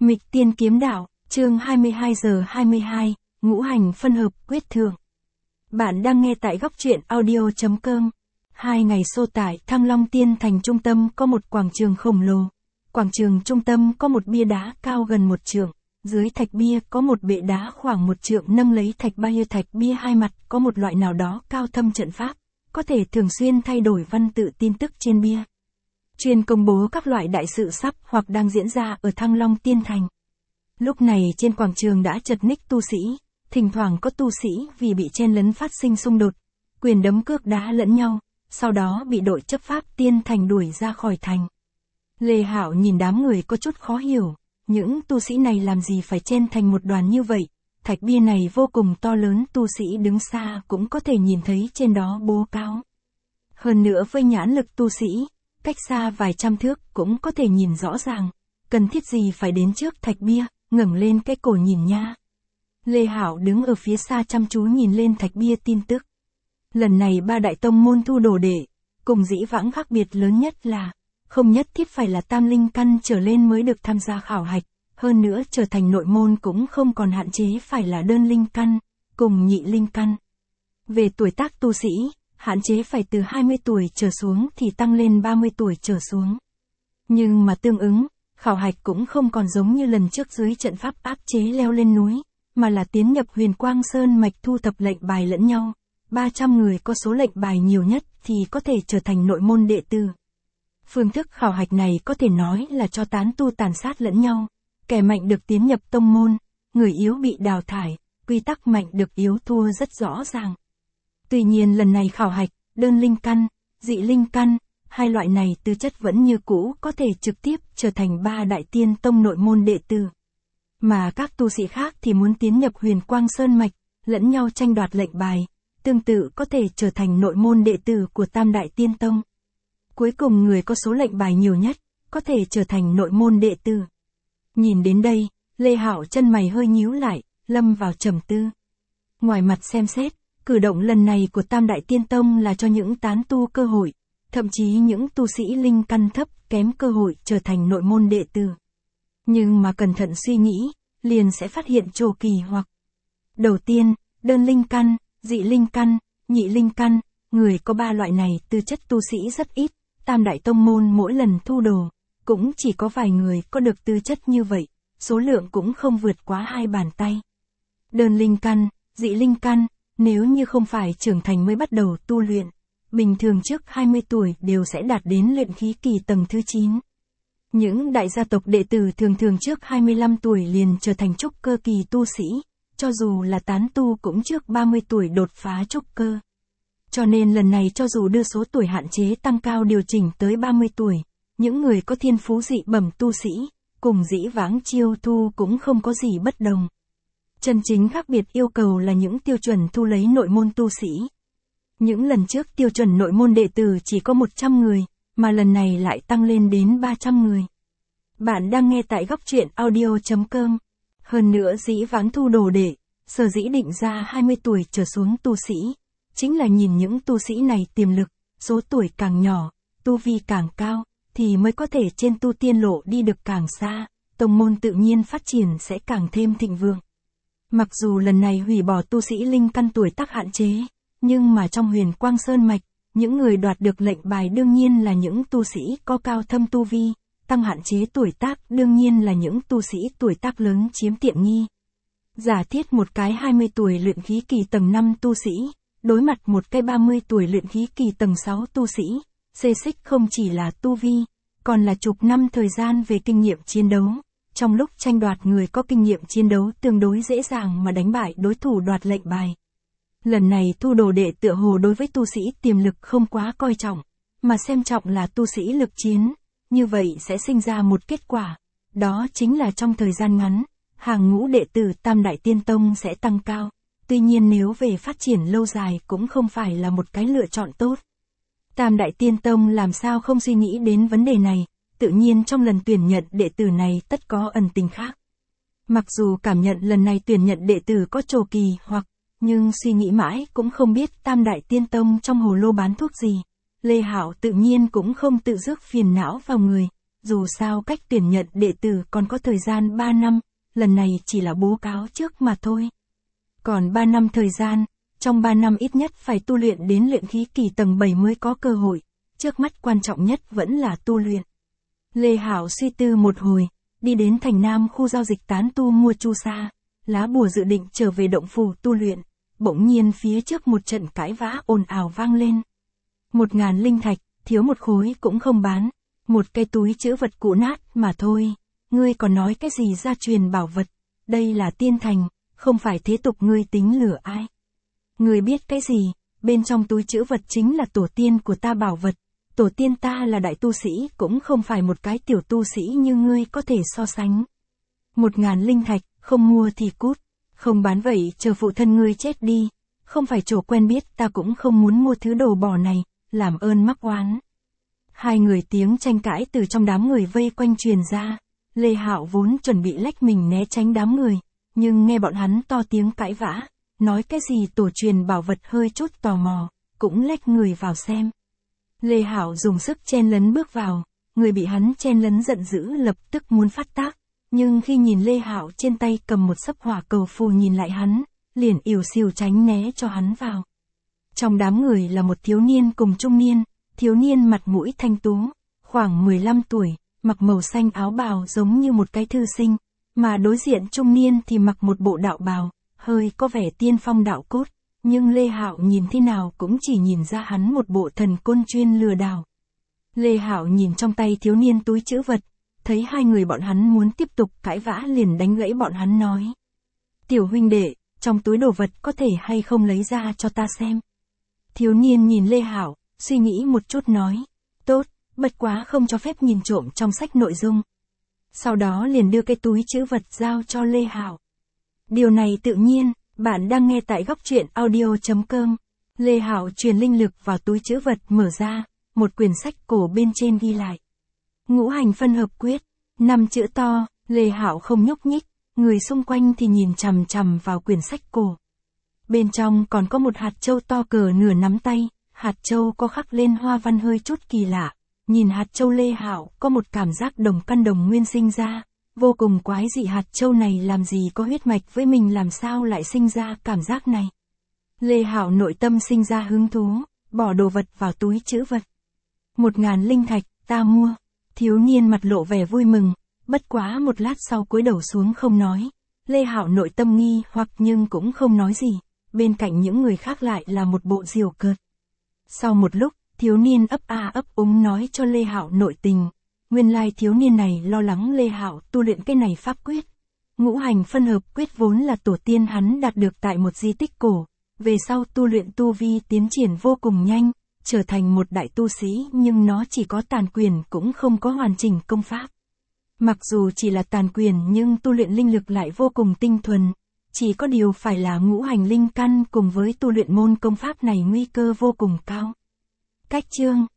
Mịch Tiên Kiếm Đạo, chương 22:22, ngũ hành phân hợp quyết thượng. Bạn đang nghe tại góc truyện audio.com. 2 ngày xô tải Thăng Long Tiên Thành trung tâm có một quảng trường khổng lồ. Quảng trường trung tâm có một bia đá cao gần 1 trượng. Dưới thạch bia có một bệ đá khoảng 1 trượng nâng lấy thạch bia. Thạch bia hai mặt có một loại nào đó cao thâm trận pháp, có thể thường xuyên thay đổi văn tự tin tức trên bia. Chuyên công bố các loại đại sự sắp hoặc đang diễn ra ở Thăng Long Tiên Thành. Lúc này trên quảng trường đã chật ních tu sĩ, thỉnh thoảng có tu sĩ vì bị chen lấn phát sinh xung đột, quyền đấm cước đá lẫn nhau, sau đó bị đội chấp pháp Tiên Thành đuổi ra khỏi thành. Lê Hạo nhìn đám người có chút khó hiểu, những tu sĩ này làm gì phải chen thành một đoàn như vậy, thạch bia này vô cùng to lớn, tu sĩ đứng xa cũng có thể nhìn thấy trên đó bố cáo. Hơn nữa với nhãn lực tu sĩ, cách xa vài trăm thước cũng có thể nhìn rõ ràng, cần thiết gì phải đến trước thạch bia, ngẩng lên cái cổ nhìn nha. Lê Hạo đứng ở phía xa chăm chú nhìn lên thạch bia tin tức. Lần này 3 đại tông môn thu đồ đệ, cùng dĩ vãng khác biệt lớn nhất là, không nhất thiết phải là tam linh căn trở lên mới được tham gia khảo hạch, hơn nữa trở thành nội môn cũng không còn hạn chế phải là đơn linh căn, cùng nhị linh căn. Về tuổi tác tu sĩ, hạn chế phải từ 20 tuổi trở xuống thì tăng lên 30 tuổi trở xuống. Nhưng mà tương ứng, khảo hạch cũng không còn giống như lần trước dưới trận pháp áp chế leo lên núi, mà là tiến nhập Huyền Quang Sơn mạch thu thập lệnh bài lẫn nhau. 300 người có số lệnh bài nhiều nhất thì có thể trở thành nội môn đệ tử. Phương thức khảo hạch này có thể nói là cho tán tu tàn sát lẫn nhau, kẻ mạnh được tiến nhập tông môn, người yếu bị đào thải, quy tắc mạnh được yếu thua rất rõ ràng. Tuy nhiên lần này khảo hạch, đơn linh căn, dị linh căn, hai loại này tư chất vẫn như cũ có thể trực tiếp trở thành 3 đại tiên tông nội môn đệ tử. Mà các tu sĩ khác thì muốn tiến nhập Huyền Quang Sơn mạch, lẫn nhau tranh đoạt lệnh bài, tương tự có thể trở thành nội môn đệ tử của Tam đại tiên tông. Cuối cùng người có số lệnh bài nhiều nhất, có thể trở thành nội môn đệ tử. Nhìn đến đây, Lê Hạo chân mày hơi nhíu lại, lâm vào trầm tư. Ngoài mặt xem xét, cử động lần này của Tam đại tiên tông là cho những tán tu cơ hội, thậm chí những tu sĩ linh căn thấp kém cơ hội trở thành nội môn đệ tử. Nhưng mà cẩn thận suy nghĩ, liền sẽ phát hiện trồ kỳ hoặc. Đầu tiên, đơn linh căn, dị linh căn, nhị linh căn, người có 3 loại này tư chất tu sĩ rất ít, Tam đại tông môn mỗi lần thu đồ, cũng chỉ có vài người có được tư chất như vậy, số lượng cũng không vượt quá 2 bàn tay. Đơn linh căn, dị linh căn, nếu như không phải trưởng thành mới bắt đầu tu luyện, bình thường trước 20 tuổi đều sẽ đạt đến luyện khí kỳ tầng thứ 9. Những đại gia tộc đệ tử thường thường trước 25 tuổi liền trở thành trúc cơ kỳ tu sĩ, cho dù là tán tu cũng trước 30 tuổi đột phá trúc cơ. Cho nên lần này cho dù đưa số tuổi hạn chế tăng cao điều chỉnh tới 30 tuổi, những người có thiên phú dị bẩm tu sĩ, cùng dĩ vãng chiêu thu cũng không có gì bất đồng. Chân chính khác biệt yêu cầu là những tiêu chuẩn thu lấy nội môn tu sĩ. Những lần trước tiêu chuẩn nội môn đệ tử chỉ có 100 người, mà lần này lại tăng lên đến 300 người. Bạn đang nghe tại góc truyện audio.com. Hơn nữa dĩ vãng thu đồ đệ, sở dĩ định ra 20 tuổi trở xuống tu sĩ, chính là nhìn những tu sĩ này tiềm lực, số tuổi càng nhỏ, tu vi càng cao, thì mới có thể trên tu tiên lộ đi được càng xa, tông môn tự nhiên phát triển sẽ càng thêm thịnh vượng. Mặc dù lần này hủy bỏ tu sĩ linh căn tuổi tác hạn chế, nhưng mà trong Huyền Quang Sơn mạch, những người đoạt được lệnh bài đương nhiên là những tu sĩ có cao thâm tu vi, tăng hạn chế tuổi tác đương nhiên là những tu sĩ tuổi tác lớn chiếm tiện nghi. Giả thiết một cái 20 tuổi luyện khí kỳ tầng 5 tu sĩ, đối mặt một cái 30 tuổi luyện khí kỳ tầng 6 tu sĩ, xê xích không chỉ là tu vi, còn là chục năm thời gian về kinh nghiệm chiến đấu. Trong lúc tranh đoạt người có kinh nghiệm chiến đấu tương đối dễ dàng mà đánh bại đối thủ đoạt lệnh bài. Lần này thu đồ đệ tựa hồ đối với tu sĩ tiềm lực không quá coi trọng, mà xem trọng là tu sĩ lực chiến, như vậy sẽ sinh ra một kết quả, đó chính là trong thời gian ngắn, hàng ngũ đệ tử Tam đại tiên tông sẽ tăng cao, tuy nhiên nếu về phát triển lâu dài cũng không phải là một cái lựa chọn tốt. Tam đại tiên tông làm sao không suy nghĩ đến vấn đề này, tự nhiên trong lần tuyển nhận đệ tử này tất có ẩn tình khác. Mặc dù cảm nhận lần này tuyển nhận đệ tử có trồ kỳ hoặc, nhưng suy nghĩ mãi cũng không biết Tam đại tiên tông trong hồ lô bán thuốc gì. Lê Hạo tự nhiên cũng không tự rước phiền não vào người, dù sao cách tuyển nhận đệ tử còn có thời gian 3 năm, lần này chỉ là bố cáo trước mà thôi. Còn 3 năm thời gian, trong 3 năm ít nhất phải tu luyện đến luyện khí kỳ tầng 7 mới có cơ hội, trước mắt quan trọng nhất vẫn là tu luyện. Lê Hạo suy tư một hồi, đi đến thành Nam khu giao dịch tán tu mua chu sa, lá bùa dự định trở về động phủ tu luyện, bỗng nhiên phía trước một trận cãi vã ồn ào vang lên. 1000 linh thạch, thiếu một khối cũng không bán, một cái túi trữ vật cũ nát mà thôi, ngươi còn nói cái gì gia truyền bảo vật, đây là tiên thành, không phải thế tục ngươi tính lừa ai. Ngươi biết cái gì, bên trong túi trữ vật chính là tổ tiên của ta bảo vật, tổ tiên ta là đại tu sĩ cũng không phải một cái tiểu tu sĩ như ngươi có thể so sánh. 1000 linh thạch, không mua thì cút, không bán vậy chờ phụ thân ngươi chết đi, không phải chỗ quen biết ta cũng không muốn mua thứ đồ bỏ này, làm ơn mắc oán. Hai người tiếng tranh cãi từ trong đám người vây quanh truyền ra, Lê Hạo vốn chuẩn bị lách mình né tránh đám người, nhưng nghe bọn hắn to tiếng cãi vã, nói cái gì tổ truyền bảo vật hơi chút tò mò, cũng lách người vào xem. Lê Hạo dùng sức chen lấn bước vào, người bị hắn chen lấn giận dữ lập tức muốn phát tác, nhưng khi nhìn Lê Hạo trên tay cầm một xấp hỏa cầu phù nhìn lại hắn, liền ỉu xìu tránh né cho hắn vào. Trong đám người là một thiếu niên cùng trung niên, thiếu niên mặt mũi thanh tú, khoảng 15 tuổi, mặc màu xanh áo bào giống như một cái thư sinh, mà đối diện trung niên thì mặc một bộ đạo bào, hơi có vẻ tiên phong đạo cốt, nhưng Lê Hạo nhìn thế nào cũng chỉ nhìn ra hắn một bộ thần côn chuyên lừa đảo. Lê Hạo nhìn trong tay thiếu niên túi trữ vật, thấy hai người bọn hắn muốn tiếp tục cãi vã liền đánh gãy bọn hắn nói. Tiểu huynh đệ, trong túi đồ vật có thể hay không lấy ra cho ta xem. Thiếu niên nhìn Lê Hạo, suy nghĩ một chút nói. Tốt, bất quá không cho phép nhìn trộm trong sách nội dung. Sau đó liền đưa cái túi trữ vật giao cho Lê Hạo. Điều này tự nhiên, bạn đang nghe tại góc truyện audio.com. Lê Hạo truyền linh lực vào túi trữ vật mở ra, một quyển sách cổ bên trên ghi lại. Ngũ hành phân hợp quyết, 5 chữ to, Lê Hạo không nhúc nhích, người xung quanh thì nhìn chằm chằm vào quyển sách cổ. Bên trong còn có một hạt châu to cỡ nửa nắm tay, hạt châu có khắc lên hoa văn hơi chút kỳ lạ. Nhìn hạt châu Lê Hạo có một cảm giác đồng căn đồng nguyên sinh ra, vô cùng quái dị hạt châu này làm gì có huyết mạch với mình làm sao lại sinh ra cảm giác này. Lê Hạo nội tâm sinh ra hứng thú, bỏ đồ vật vào túi trữ vật. 1000 linh thạch, ta mua. Thiếu niên mặt lộ vẻ vui mừng, bất quá một lát sau cúi đầu xuống không nói. Lê Hạo nội tâm nghi hoặc nhưng cũng không nói gì, bên cạnh những người khác lại là một bộ giễu cợt. Sau một lúc, thiếu niên ấp a ấp úng nói cho Lê Hạo nội tình. Nguyên lai thiếu niên này lo lắng Lê Hạo tu luyện cái này pháp quyết. Ngũ hành phân hợp quyết vốn là tổ tiên hắn đạt được tại một di tích cổ, về sau tu luyện tu vi tiến triển vô cùng nhanh, trở thành một đại tu sĩ nhưng nó chỉ có tàn quyền cũng không có hoàn chỉnh công pháp. Mặc dù chỉ là tàn quyền nhưng tu luyện linh lực lại vô cùng tinh thuần, chỉ có điều phải là ngũ hành linh căn cùng với tu luyện môn công pháp này nguy cơ vô cùng cao. Cách chương